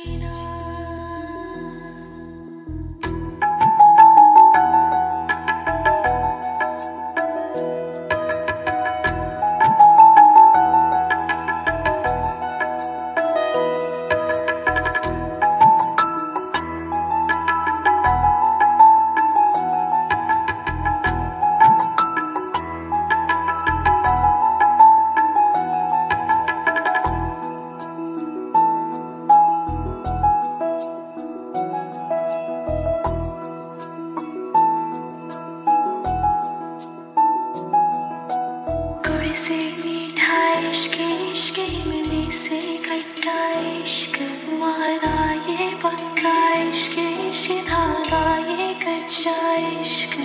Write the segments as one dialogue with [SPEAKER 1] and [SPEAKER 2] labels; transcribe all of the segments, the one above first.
[SPEAKER 1] जीना। से मीठा इश्क इश्क इमली से खट्टा इश्क वादा ये पक्का इश्क इश्क धागा ये कच्चा इश्क।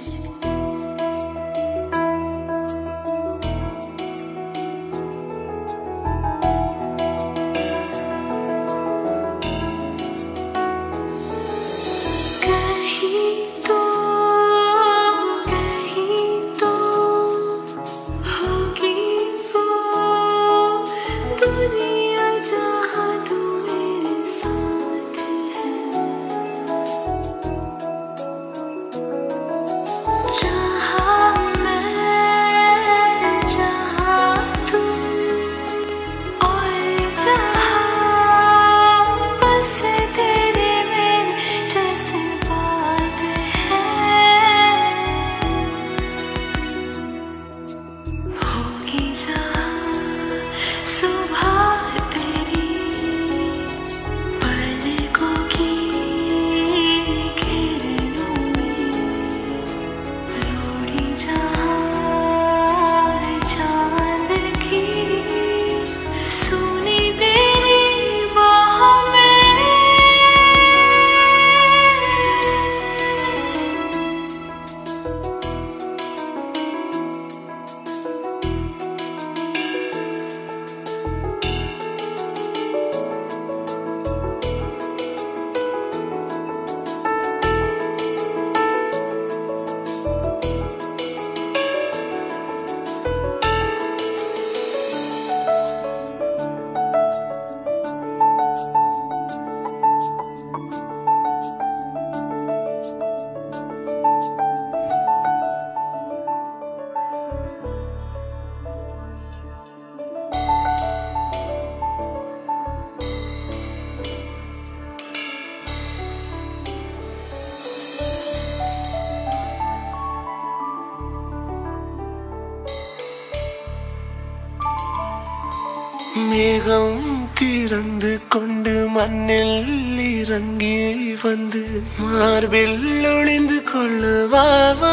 [SPEAKER 2] மேகம் திறந்து கொண்டு மண்ணில் இறங்கி வந்து மார்பில் ஒளிந்து கொள்ளவாவா.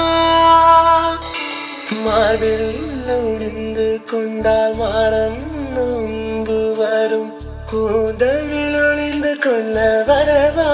[SPEAKER 2] மார்பில் ஒளிந்து கொண்டால் மரம் நொம்பு வரும். கூந்தலில் ஒளிந்து கொள்ள வரவா.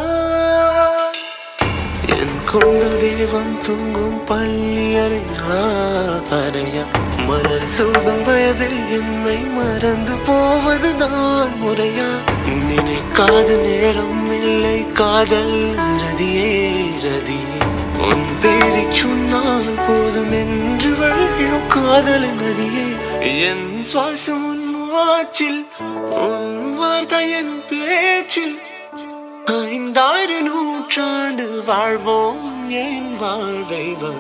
[SPEAKER 2] என் கொண்டு தேவன் தூங்கும் பள்ளி அறையா. மலர் சூடும் வயதில் என்னை மறந்து போவதுதான் முறையா. நினைக்காத நேரம் இல்லை காதல் ரதியே ரதியே. உன் பேரை சொன்னால் போதும் என்று வழியும் காதல் நதியே. என் சுவாசம் உன் மூச்சில் உன் வார்த்தை என் பேச்சில். 5,000 நூற்றாண்டு வாழ்வோம் என் வாழ்வை வா.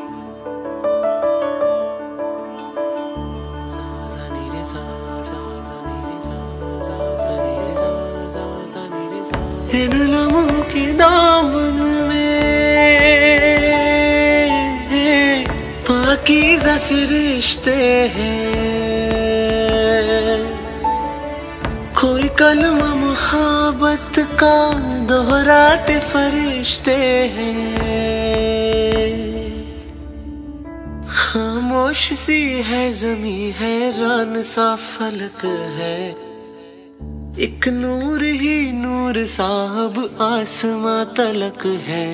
[SPEAKER 2] इन लम्हों के दामन में पाकीज़ा से रिश्ते हैं. कोई कलमा मोहब्बत का दोहराते फरिश्ते हैं. खामोश सी है ज़मीं हैरान सा फलक है. एक नूर ही नूर साहब आसमां तलक है.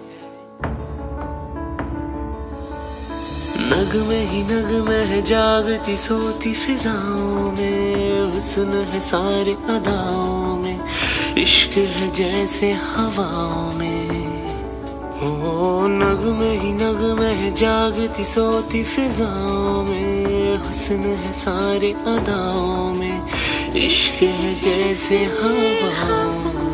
[SPEAKER 2] नगमे ही नगमे है जागती सोती फिजाओं में. हुस्न है सारे अदाओं में. इश्क है जैसे हवाओं में. ओ नगमे ही नगमे है जागती सोती फिजाओं में. हुस्न है सारे अदाओं में. इश्क है जैसे हवाओं